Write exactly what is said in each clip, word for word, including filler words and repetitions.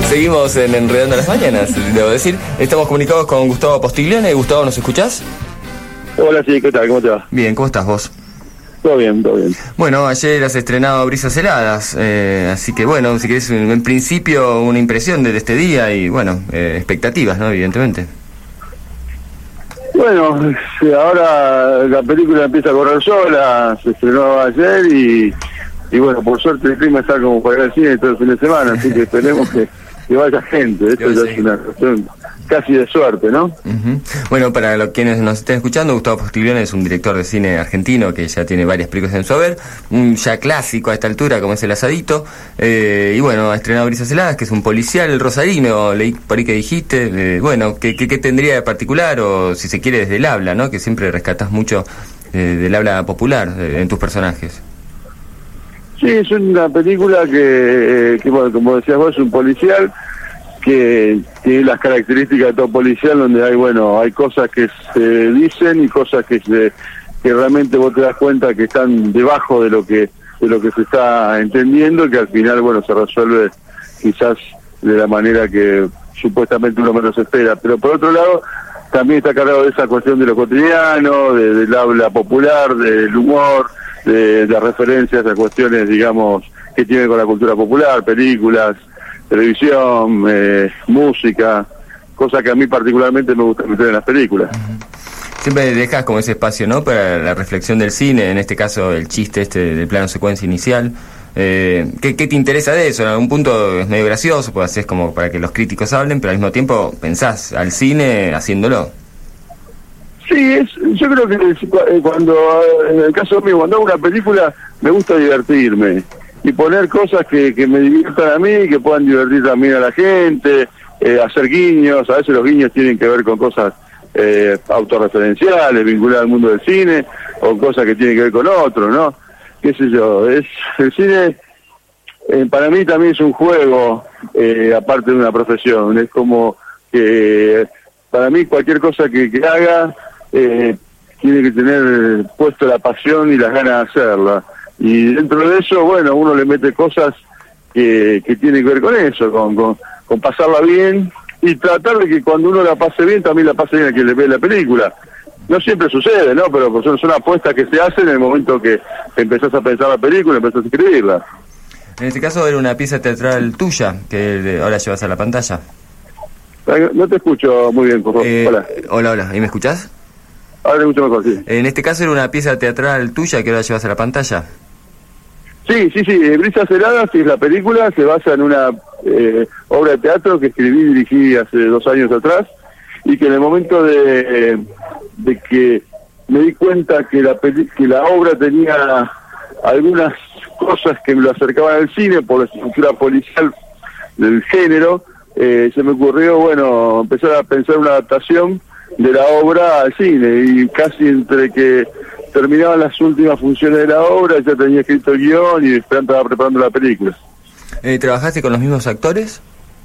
Seguimos en Enredando las Mañanas, debo decir. Estamos comunicados con Gustavo Postiglione. Gustavo, ¿nos escuchás? Hola, sí, ¿qué tal? ¿Cómo te va? Bien, ¿cómo estás vos? Todo bien, todo bien. Bueno, ayer has estrenado Brisas Heladas, eh, así que bueno, si querés, en principio una impresión de este día y bueno, eh, expectativas, ¿no? Evidentemente. Bueno, ahora la película empieza a correr sola, se estrenó ayer y, y bueno, por suerte el clima está como para ir al cine todo el fin de semana, así que esperemos que, que vaya gente. Esto ya es una cuestión casi de suerte, ¿no? Uh-huh. Bueno, para los quienes nos estén escuchando, Gustavo Postiglione es un director de cine argentino que ya tiene varias películas en su haber, un ya clásico a esta altura como es El Asadito, eh, y bueno, ha estrenado Brisas Heladas, que es un policial rosarino, leí por ahí que dijiste, eh, bueno, ¿qué, qué, qué tendría de particular, o si se quiere desde el habla, ¿no? Que siempre rescatas mucho eh, del habla popular eh, en tus personajes. Sí, es una película que, eh, que bueno, como decías vos, es un policial que tiene las características de todo policial, donde hay, bueno, hay cosas que se dicen y cosas que se, que realmente vos te das cuenta que están debajo de lo que de lo que se está entendiendo, y que al final, bueno, se resuelve quizás de la manera que supuestamente uno menos espera. Pero por otro lado, también está cargado de esa cuestión de lo cotidiano, de, del habla popular, del humor, de, de referencias a cuestiones, digamos, que tienen con la cultura popular, películas, televisión, eh, música, cosas que a mí particularmente me gusta meter en las películas. Siempre dejas como ese espacio, ¿no?, para la reflexión del cine, en este caso el chiste este del plano secuencia inicial. Eh, ¿qué, ¿Qué te interesa de eso? En algún punto es medio gracioso, pues haces como para que los críticos hablen, pero al mismo tiempo pensás al cine haciéndolo. Sí, es, yo creo que cuando, en el caso mío, cuando hago una película, me gusta divertirme y poner cosas que, que me diviertan a mí, que puedan divertir también a la gente, eh, hacer guiños. A veces los guiños tienen que ver con cosas eh, autorreferenciales, vinculadas al mundo del cine, o cosas que tienen que ver con otro, ¿no? Qué sé yo, es el cine eh, para mí también es un juego, eh, aparte de una profesión. Es como que para mí cualquier cosa que, que haga eh, tiene que tener puesto la pasión y las ganas de hacerla. Y dentro de eso, bueno, uno le mete cosas que, que tienen que ver con eso, con, con, con pasarla bien y tratar de que cuando uno la pase bien, también la pase bien a quien le ve la película. No siempre sucede, ¿no? Pero son, son apuestas que se hacen en el momento que empezás a pensar la película, empezás a escribirla. En este caso era una pieza teatral tuya, que ahora llevas a la pantalla. No te escucho muy bien, por favor. Eh, hola. Hola, hola. ¿Y me escuchás? Ahora te escucho mejor, sí. En este caso era una pieza teatral tuya que ahora llevas a la pantalla. Sí, sí, sí, Brisas Heladas es la película, se basa en una eh, obra de teatro que escribí y dirigí hace dos años atrás, y que en el momento de, de que me di cuenta que la, peli, que la obra tenía algunas cosas que me lo acercaban al cine por la estructura policial del género, eh, se me ocurrió, bueno, empezar a pensar una adaptación de la obra al cine, y casi entre que terminaban las últimas funciones de la obra ya tenía escrito el guión y estaba preparando la película. Eh, ¿Trabajaste con los mismos actores?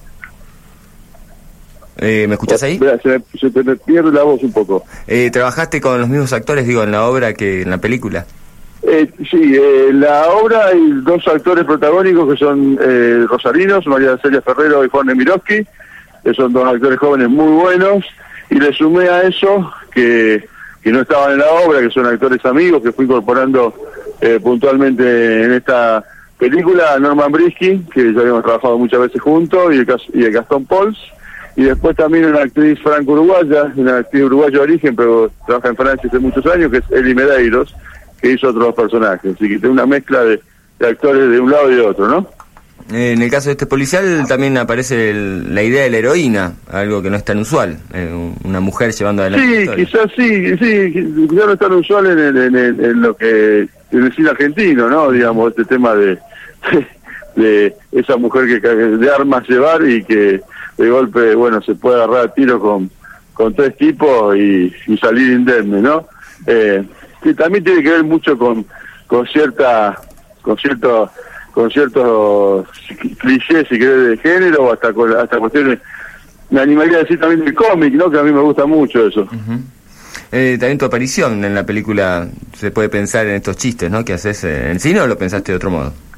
Eh, ¿Me escuchás ahí? Mira, se, me, se te me pierde la voz un poco. Eh, ¿Trabajaste con los mismos actores, digo, en la obra que en la película? Eh, sí, eh, la obra hay dos actores protagónicos que son eh, rosarinos, María Celia Ferrero y Juan Nemirovsky, que son dos actores jóvenes muy buenos, y le sumé a eso que, que no estaban en la obra, que son actores amigos, que fui incorporando eh, puntualmente en esta película, a Norman Brisky, que ya habíamos trabajado muchas veces juntos, y el, y el Gastón Pols, y después también una actriz franco-uruguaya, una actriz uruguaya de origen, pero trabaja en Francia hace muchos años, que es Eli Medeiros, que hizo otros personajes. Así que tiene una mezcla de, de actores de un lado y de otro, ¿no? Eh, en el caso de este policial también aparece el, la idea de la heroína, algo que no es tan usual, eh, una mujer llevando adelante la historia. Sí, quizás sí, sí, quizás no es tan usual en, en, en, en lo que en el cine argentino, ¿no? Digamos, este tema de, de esa mujer que de armas llevar y que de golpe, bueno, se puede agarrar a tiro con, con tres tipos y, y salir indemne, ¿no? Eh, que también tiene que ver mucho con, con cierta, con cierto, con ciertos clichés, si querés, de género, o hasta con hasta cuestiones, me animaría a decir también del cómic, ¿no? Que a mí me gusta mucho eso. Uh-huh. Eh, también tu aparición en la película, se puede pensar en estos chistes, ¿no? Que haces en cine, o lo pensaste de otro modo.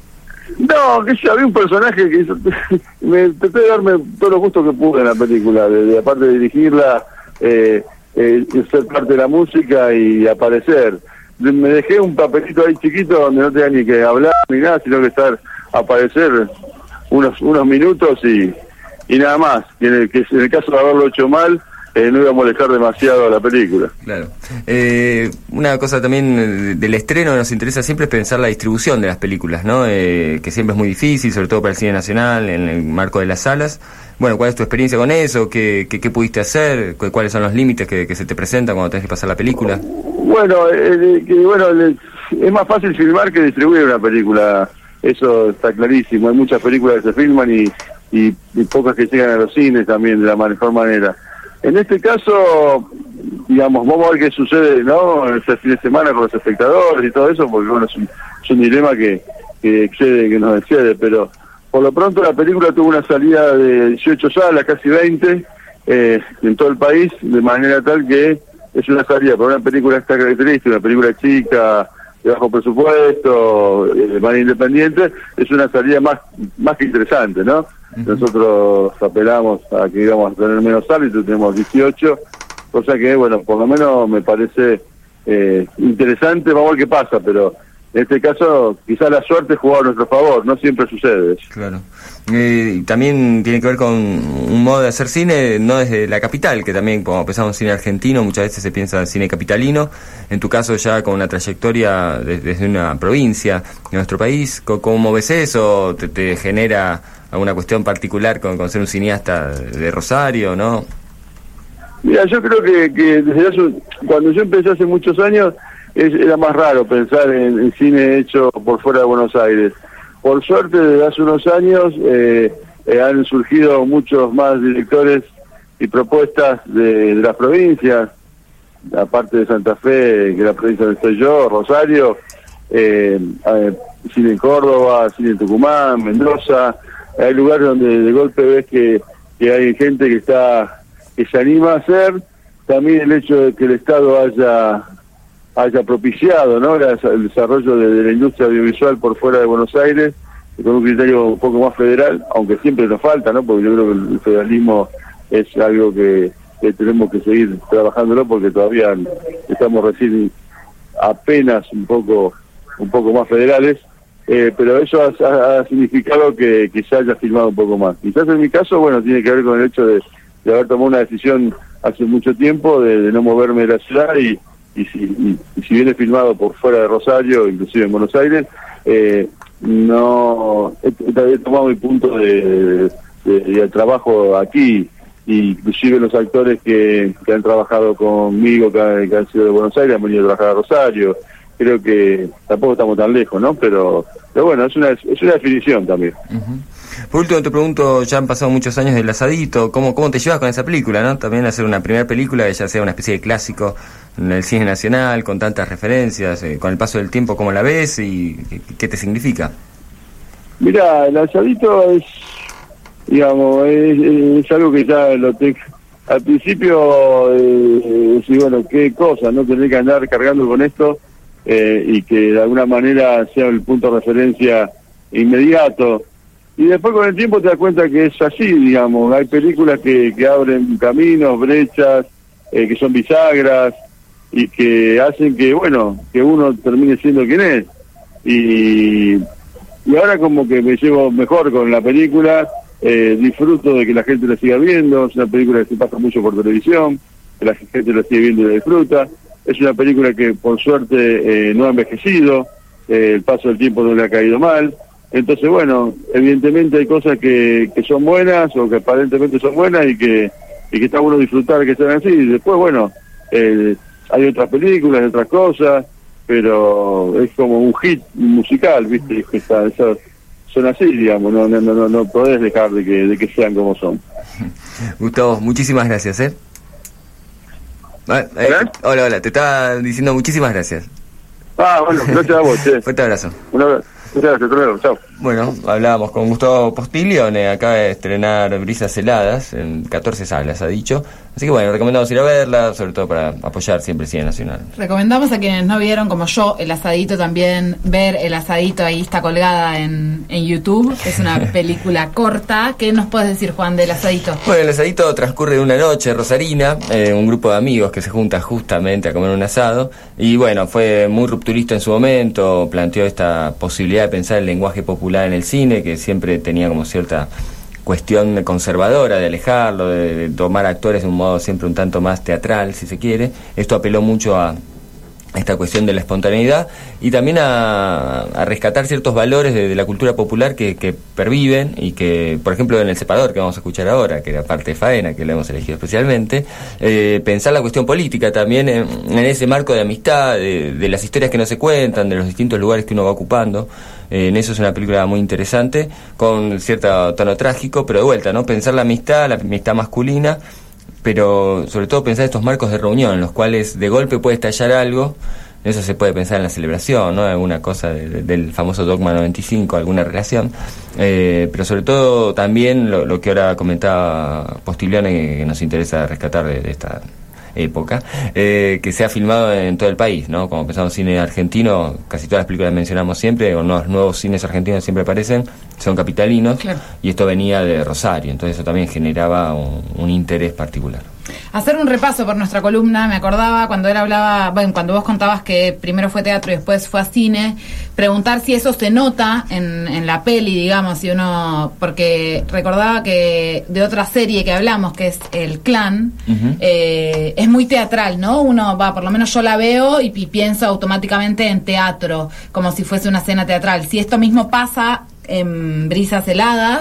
No, que yo había un personaje que hizo, me traté de darme todos los gustos que pude en la película, de, de aparte de dirigirla, eh, eh, ser parte de la música y aparecer. Me dejé un papelito ahí chiquito donde no tenía ni que hablar ni nada, sino que estar, aparecer unos unos minutos y, y nada más. Y en el, que en el caso de haberlo hecho mal, Eh, no iba a molestar demasiado a la película. Claro. Eh, una cosa también del estreno que nos interesa siempre es pensar la distribución de las películas, ¿no? Eh, que siempre es muy difícil, sobre todo para el cine nacional, en el marco de las salas. Bueno, ¿cuál es tu experiencia con eso? ¿Qué, qué, qué pudiste hacer? ¿Cuáles son los límites que, que se te presentan cuando tenés que pasar la película? Bueno, eh, que, bueno le, es más fácil filmar que distribuir una película. Eso está clarísimo. Hay muchas películas que se filman y, y, y pocas que llegan a los cines también de la mejor manera. En este caso, digamos, vamos a ver qué sucede, ¿no? Este fin de semana con los espectadores y todo eso, porque bueno, es un, es un dilema que, que excede, que nos excede, pero por lo pronto la película tuvo una salida de dieciocho salas, casi veinte, eh, en todo el país, de manera tal que es una salida para una película de esta característica, una película chica, de bajo presupuesto, eh, de manera independiente, es una salida más, más que interesante, ¿no? Nosotros apelamos a que íbamos a tener menos salas y tenemos dieciocho, cosa que, bueno, por lo menos me parece eh, interesante. Vamos a ver qué pasa, pero en este caso quizás la suerte jugó a nuestro favor, no siempre sucede eso. Claro. Eh, también tiene que ver con un modo de hacer cine, no desde la capital, que también, como pensamos en cine argentino, muchas veces se piensa en cine capitalino. En tu caso, ya con una trayectoria de, desde una provincia de nuestro país, ¿cómo ves eso? ¿Te, te genera alguna cuestión particular con, con ser un cineasta de Rosario, no? Mira, yo creo que, que desde hace, cuando yo empecé hace muchos años, es, era más raro pensar en, en cine hecho por fuera de Buenos Aires. Por suerte, desde hace unos años eh, eh, han surgido muchos más directores y propuestas de, de las provincias, aparte de Santa Fe, que es la provincia donde estoy yo, Rosario, eh, eh, cine en Córdoba, cine en Tucumán, Mendoza. Hay lugares donde de golpe ves que, que hay gente que está que se anima a hacer. También el hecho de que el Estado haya haya propiciado, ¿no?, el desarrollo de, de la industria audiovisual por fuera de Buenos Aires, con un criterio un poco más federal, aunque siempre nos falta, ¿no?, porque yo creo que el federalismo es algo que, que tenemos que seguir trabajándolo, porque todavía estamos recién apenas un poco un poco más federales. Eh, pero eso ha, ha, ha significado que, que se haya filmado un poco más. Quizás en mi caso, bueno, tiene que ver con el hecho de, de haber tomado una decisión hace mucho tiempo de, de no moverme de la ciudad y, y, si, y, y si viene filmado por fuera de Rosario, inclusive en Buenos Aires, eh, no he, he tomado mi punto de, de, de trabajo aquí, y inclusive los actores que, que han trabajado conmigo, que, que han sido de Buenos Aires, han venido a trabajar a Rosario. Creo que tampoco estamos tan lejos, ¿no? Pero, pero bueno, es una es una definición también. Uh-huh. Por último, te pregunto, ya han pasado muchos años del Asadito, ¿cómo cómo te llevas con esa película, no? También hacer una primera película que ya sea una especie de clásico en el cine nacional, con tantas referencias, eh, con el paso del tiempo, ¿cómo la ves y qué, qué te significa? Mira, el Asadito es, digamos, es, es algo que ya lo tengo. Al principio, eh, sí, bueno, qué cosa, no tener que andar cargando con esto. Eh, y que de alguna manera sea el punto de referencia inmediato. Y después con el tiempo te das cuenta que es así, digamos. Hay películas que, que abren caminos, brechas, eh, que son bisagras, y que hacen que, bueno, que uno termine siendo quien es. Y, y ahora como que me llevo mejor con la película, eh, disfruto de que la gente la siga viendo. Es una película que se pasa mucho por televisión, que la gente la sigue viendo y la disfruta. Es una película que por suerte eh, no ha envejecido, eh, el paso del tiempo no le ha caído mal. Entonces, bueno, evidentemente hay cosas que, que son buenas o que aparentemente son buenas y que y que está bueno disfrutar que sean así. Y después, bueno, eh, hay otras películas, otras cosas, pero es como un hit musical, ¿viste? Está, eso, son así, digamos, no no no no podés dejar de que, de que sean como son. Gustavo, muchísimas gracias, ¿eh? Ah, eh, ¿Hola? hola, hola, te estaba diciendo muchísimas gracias. Ah, bueno, gracias a vos, che. Fuerte abrazo. Un abrazo. Muchas gracias, hasta luego, chao. Bueno, hablábamos con Gustavo Postiglione, acaba de estrenar Brisas Heladas, en catorce salas, ha dicho. Así que bueno, recomendamos ir a verla, sobre todo para apoyar siempre el cine nacional. Recomendamos a quienes no vieron, como yo, El Asadito también, ver El Asadito, ahí está colgada en, en YouTube. Es una película corta. ¿Qué nos puedes decir, Juan, del Asadito? Bueno, El Asadito transcurre una noche rosarina, eh, un grupo de amigos que se junta justamente a comer un asado. Y bueno, fue muy rupturista en su momento, planteó esta posibilidad de pensar el lenguaje popular en el cine, que siempre tenía como cierta cuestión conservadora de alejarlo, de, de tomar actores de un modo siempre un tanto más teatral, si se quiere. Esto apeló mucho a esta cuestión de la espontaneidad y también a, a rescatar ciertos valores de, de la cultura popular que, que perviven y que, por ejemplo, en El Separador, que vamos a escuchar ahora, que era parte de Faena, que lo hemos elegido especialmente, eh, pensar la cuestión política también en, en ese marco de amistad, de, de las historias que no se cuentan, de los distintos lugares que uno va ocupando. Eh, en eso es una película muy interesante, con cierto tono trágico, pero de vuelta, ¿no? Pensar la amistad, la amistad masculina, pero sobre todo pensar estos marcos de reunión en los cuales de golpe puede estallar algo. Eso se puede pensar en la celebración, ¿no? Alguna cosa de, de, del famoso Dogma noventa y cinco, alguna relación, eh, pero sobre todo también lo, lo que ahora comentaba Postiglione, que, que nos interesa rescatar de, de esta época, eh, que se ha filmado en todo el país, ¿no? Como pensamos cine argentino, casi todas las películas que mencionamos siempre, o los nuevos cines argentinos siempre aparecen, son capitalinos, claro. Y esto venía de Rosario, entonces eso también generaba un, un interés particular. Hacer un repaso por nuestra columna, me acordaba cuando él hablaba, bueno, cuando vos contabas que primero fue teatro y después fue a cine, preguntar si eso se nota en, en la peli, digamos, si uno, porque recordaba que de otra serie que hablamos, que es El Clan, uh-huh. eh, es muy teatral, ¿no? Uno va, por lo menos yo la veo y, y pienso automáticamente en teatro, como si fuese una escena teatral. Si esto mismo pasa en Brisas Heladas,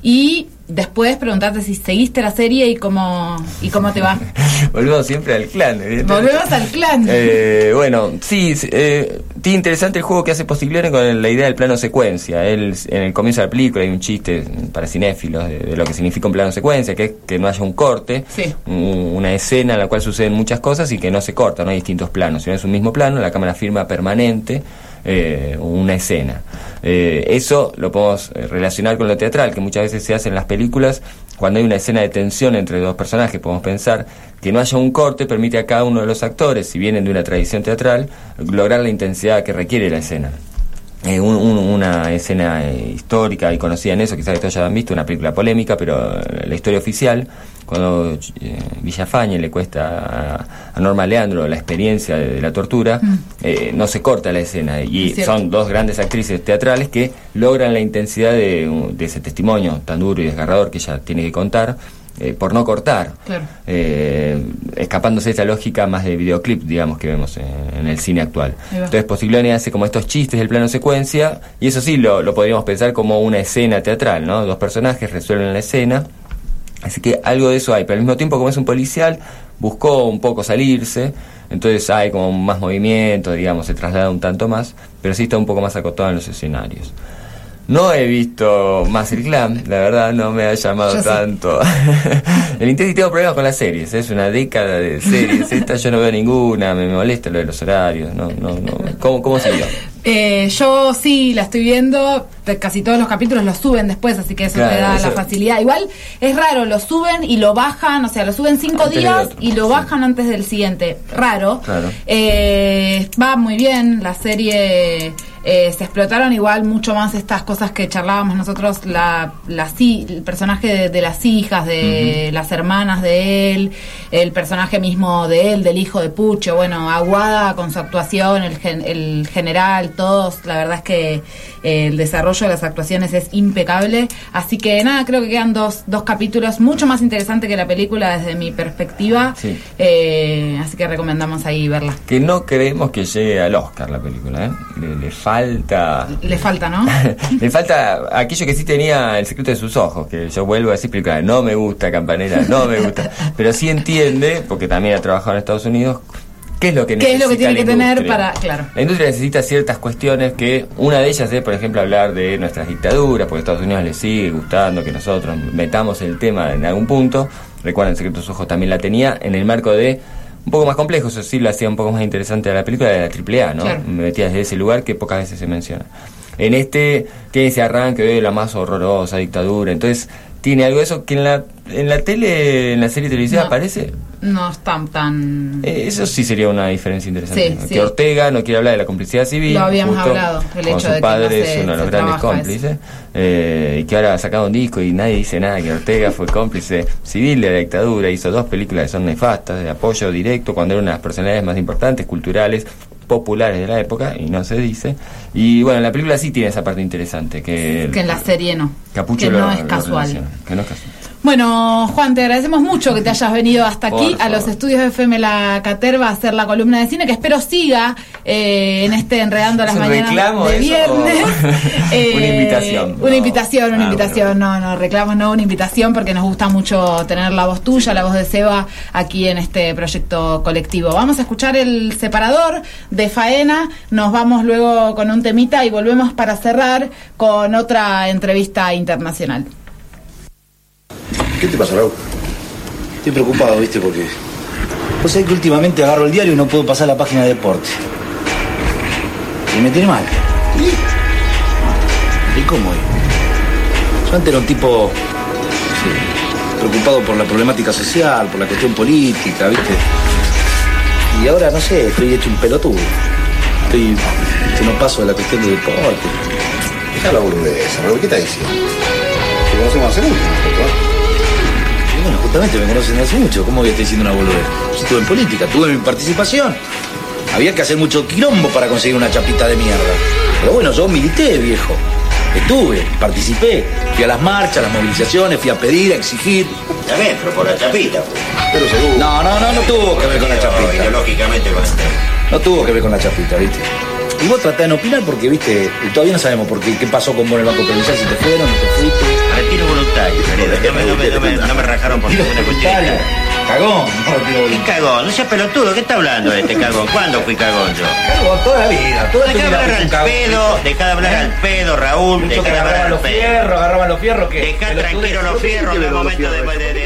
y después preguntarte si seguiste la serie y cómo y cómo te va. Volvemos siempre al Clan. Volvemos al Clan. Eh, bueno, sí, eh, tiene interesante el juego que hace Postiglione con la idea del plano secuencia. Él, en el comienzo de la película hay un chiste para cinéfilos de, de lo que significa un plano secuencia, que es que no haya un corte, sí. un, una escena en la cual suceden muchas cosas y que no se corta, no hay distintos planos, sino es un mismo plano, la cámara firma permanente eh, una escena. Eh, eso lo podemos relacionar con lo teatral, que muchas veces se hace en las películas cuando hay una escena de tensión entre dos personajes. Podemos pensar que no haya un corte permite a cada uno de los actores, si vienen de una tradición teatral, lograr la intensidad que requiere la escena. Eh, un, un, una escena eh, histórica y conocida en eso, quizás que todos ya han visto, una película polémica, pero eh, la historia oficial, cuando eh, Villafañe le cuesta a, a Norma Leandro la experiencia de, de la tortura, mm. eh, no se corta la escena, y son dos grandes actrices teatrales que logran la intensidad de, de ese testimonio tan duro y desgarrador que ella tiene que contar, eh, por no cortar, claro. eh, escapándose de esta lógica más de videoclip, digamos, que vemos en, en el cine actual. Entonces Postiglione hace como estos chistes del plano secuencia, y eso sí lo, lo podríamos pensar como una escena teatral, ¿no? Dos personajes resuelven la escena, así que algo de eso hay, pero al mismo tiempo, como es un policial, buscó un poco salirse, entonces hay como más movimiento, digamos, se traslada un tanto más, pero sí está un poco más acotado en los escenarios. No he visto más El Clan, la verdad no me ha llamado yo tanto. Sí. El Intenti tengo problemas con las series, es una década de series, esta yo no veo ninguna, me molesta lo de los horarios, no, no, no. ¿Cómo, cómo siguió? Eh, yo sí la estoy viendo, casi todos los capítulos los suben después, así que eso claro, te da eso. La facilidad. Igual es raro, lo suben y lo bajan, o sea, lo suben cinco antes días y lo bajan sí. antes del siguiente. Raro. Claro. Eh, va muy bien la serie. Eh, se explotaron igual mucho más estas cosas que charlábamos nosotros, la, la el personaje de, de las hijas, de uh-huh. las hermanas de él, el personaje mismo de él, del hijo de Pucho, bueno, Aguada con su actuación, el, gen, el general, todos, la verdad es que eh, el desarrollo de las actuaciones es impecable, así que nada, creo que quedan dos, dos capítulos, mucho más interesante que la película desde mi perspectiva, sí. eh, así que recomendamos ahí verla. Que no creemos que llegue al Oscar la película, ¿eh? Le, le falta... Le falta, ¿no? Le falta aquello que sí tenía El secreto de sus ojos, que yo vuelvo a decir, película, no me gusta Campanella, no me gusta, pero sí entiende, porque también ha trabajado en Estados Unidos, ¿qué es lo que necesita? ¿Qué es lo que tiene que industria? tener para...? Claro. La industria necesita ciertas cuestiones que, una de ellas es, por ejemplo, hablar de nuestras dictaduras, porque a Estados Unidos le sigue gustando que nosotros metamos el tema en algún punto. Recuerden, El secreto de sus ojos también la tenía en el marco de un poco más complejo, eso sí lo hacía un poco más interesante a la película de la triple A, ¿no? Claro. Me metía desde ese lugar que pocas veces se menciona. En este tiene ese arranque de la más horrorosa dictadura, entonces tiene algo de eso que en la en la tele, en la serie televisiva no, aparece. No están tan... Eh, eso sí sería una diferencia interesante. Sí, que sí. Ortega no quiere hablar de la complicidad civil. Lo habíamos justo hablado, el hecho con su de que padre no se- es uno de los se grandes trabaja cómplices. Eh, y que ahora ha sacado un disco y nadie dice nada, que Ortega fue cómplice civil de la dictadura. Hizo dos películas que son nefastas, de apoyo directo, cuando era una de las personalidades más importantes, culturales, populares de la época, y no se dice. Y bueno, la película sí tiene esa parte interesante, que, Que en la serie no. Capucho que lo- no es lo casual. relaciona, que no es casual. Bueno, Juan, te agradecemos mucho que te hayas venido hasta aquí Por a los favor. estudios de F M La Caterva a hacer la columna de cine, que espero siga eh, en este Enredando las ¿Es un Mañanas reclamo de eso, viernes. o- Una invitación? Una No. invitación, una Ah, invitación. No, no, reclamo no, una invitación porque nos gusta mucho tener la voz tuya, la voz de Seba aquí en este proyecto colectivo. Vamos a escuchar el separador de Faena, nos vamos luego con un temita y volvemos para cerrar con otra entrevista internacional. ¿Qué te pasa, Raúl? Estoy preocupado, ¿viste? Porque vos sabés que últimamente agarro el diario y no puedo pasar la página de deporte. Y me tiene mal. ¿Y? ¿Y cómo? Yo antes era un tipo, no sé, preocupado por la problemática social, por la cuestión política, ¿viste? Y ahora, no sé, estoy hecho un pelotudo. Estoy, que no paso de la cuestión del deporte. Deja la boludez, Raúl, ¿qué estás diciendo? Te conocemos hace mucho, ¿no? Y bueno, justamente me conocen hace mucho. ¿Cómo voy a estar diciendo una boludez? Yo estuve en política, tuve mi participación. Había que hacer mucho quilombo para conseguir una chapita de mierda. Pero bueno, yo milité, viejo. Estuve, participé. Fui a las marchas, a las movilizaciones, fui a pedir, a exigir. Está bien, pero por la chapita, pues. Pero seguro. No, no, no, no tuvo que ver con la chapita. Ideológicamente lo hace. No tuvo que ver con la chapita, ¿viste? Y vos tratás de opinar porque, viste, todavía no sabemos por qué, qué pasó con vos en el Banco Provincial, si te fueron, no te fuiste. Retiro voluntario, querido. No me, no me, no me, no me rajaron por ninguna cuestión. Cagón, no, retiro ¿Qué cagón? No seas pelotudo, ¿qué está hablando de este cagón? ¿Cuándo fui cagón yo? Cagón toda la vida, toda tu Dejá de vida hablar fuiste al un cagón. pedo, dejá de hablar ¿Eh? al pedo, Raúl, Mucho dejá que de hablar agarraban al los pedo. fierros, agarraban los fierros que... Dejá tranquilo los fierros, no es momento de... de- de-